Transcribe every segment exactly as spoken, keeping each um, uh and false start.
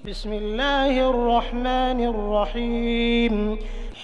بسم الله الرحمن الرحيم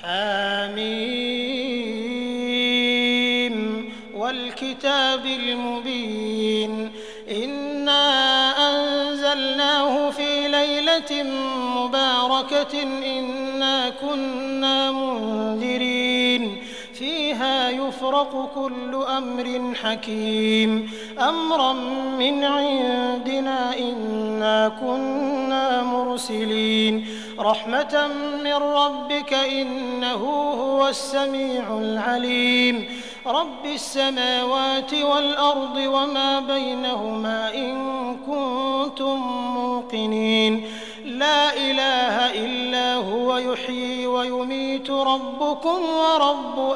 حميم والكتاب المبين إنا أنزلناه في ليلة مباركة إنا كنا منذرين فيها يفرق كل أمر حكيم أمرا من عندنا إنا كنا مرسلين رحمة من ربك إنه هو السميع العليم رب السماوات والأرض وما بينهما إن كنتم موقنين لا إله إلا هو يحيي ويميت ربكم ورب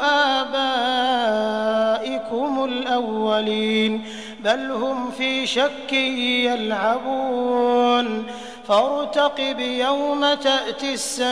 آبائكم الأولين بل هم في شك يلعبون فارتقب يوم تأتي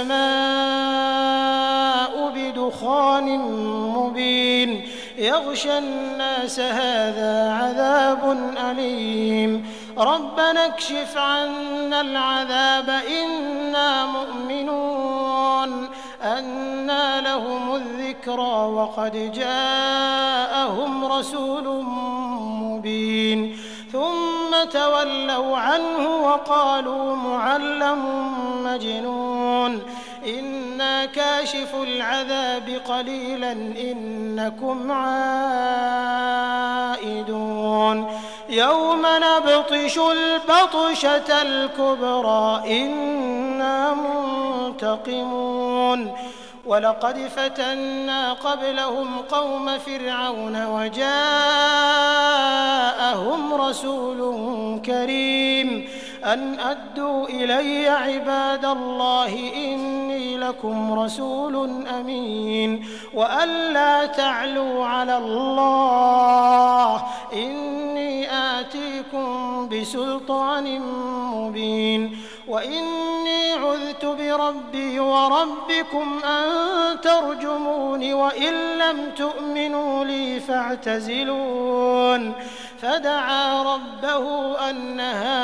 السماء بدخان مبين يغشى الناس هذا عذاب أليم ربنا اكشف عنا العذاب إنا مؤمنون أنى لهم الذكرى وقد جاءهم رسول مبين ثم تولوا عنه وقالوا معلم مجنون إنا كاشف العذاب قليلا إنكم عائدون يوم نبطش البطشة الكبرى إنا منتقمون ولقد فتنا قبلهم قوم فرعون وجاءهم رسول كريم أن أدوا إلي عباد الله إني لكم رسول أمين وأن لا تعلوا على الله إني آتيكم بسلطان مبين وإني عذت بربي وربكم أن ترجمون وإن لم تؤمنوا لي فاعتزلون فدعا ربه أن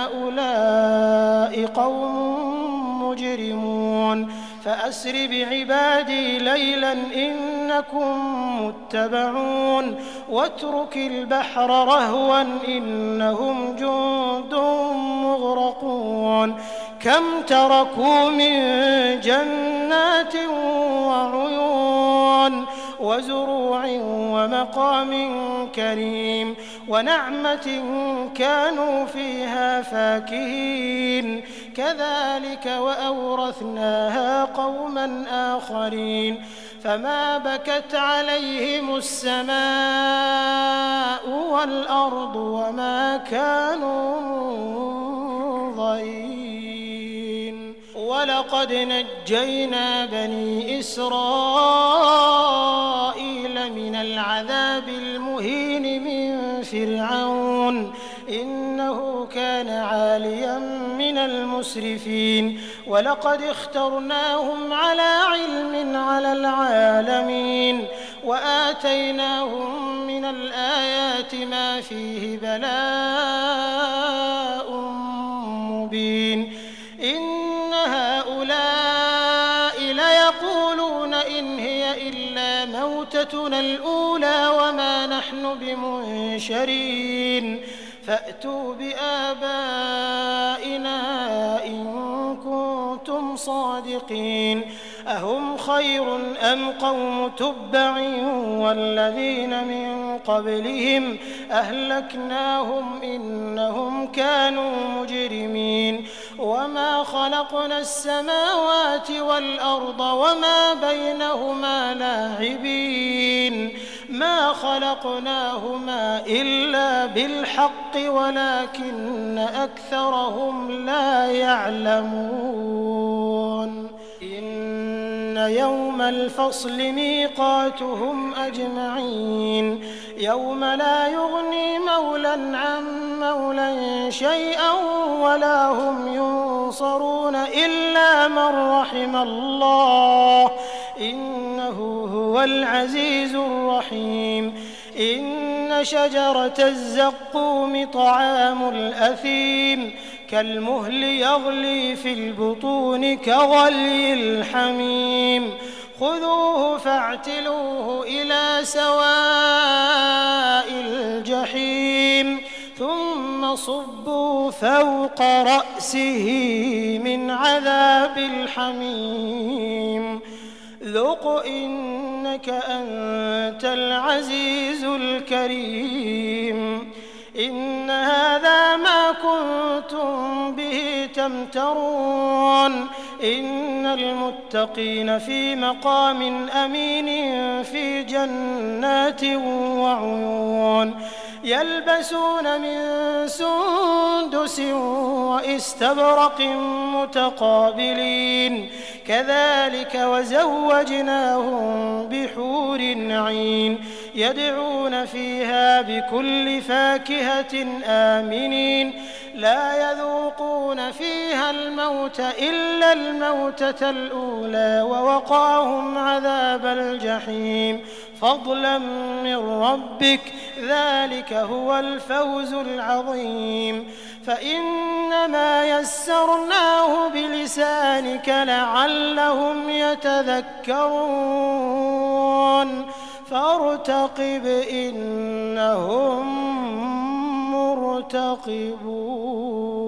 هؤلاء قوم مجرمون فأسر بعبادي ليلا إنكم متبعون واترك البحر رهوا إنهم جند مغرقون كم تركوا من جنات وعيون وزروع ومقام كريم ونعمة كانوا فيها فاكهين كذلك وأورثناها قوما آخرين فما بكت عليهم السماء والأرض وما كانوا منظرين ولقد نجينا بني إسرائيل من العذاب المهين من فرعون إنه كان عاليا من المسرفين ولقد اخترناهم على علم على العالمين وآتيناهم من الآيات ما فيه بلاء مبين إن هؤلاء ليقولون إن هي إلا موتتنا الأولى وما نحن بمنشرين فأتوا بآبائنا إن كنتم صادقين أهم خير أم قوم تبع والذين من قبلهم أهلكناهم إنهم كانوا مجرمين وما خلقنا السماوات والأرض وما بينهما لاعبين ما خلقناهما إلا بالحق ولكن أكثرهم لا يعلمون إن يوم الفصل ميقاتهم أجمعين يوم لا يغني مولى عن مولى شيئا ولا هم ينصرون إلا من رحم الله إنه هو العزيز الرحيم إن شجرة الزقوم طعام الأثيم كالمهل يغلي في البطون كغلي الحميم خذوه فاعتلوه إلى سواء الجحيم ثم صبوا فوق رأسه من عذاب الحميم ذق إنك أنت العزيز الكريم إن هذا ما كنتم به تمترون إن المتقين في مقام أمين في جنات وعيون يلبسون من سندس وإستبرق متقابلين كذلك وزوجناهم بحور عين يدعون فيها بكل فاكهة آمنين لا يذوقون فيها الموت إلا الموتة الأولى ووقاهم عذاب الجحيم فضلا من ربك ذلك هو الفوز العظيم فإنما يسرناه بلسانك لعلهم يتذكرون فارتقب إنهم مرتقبون.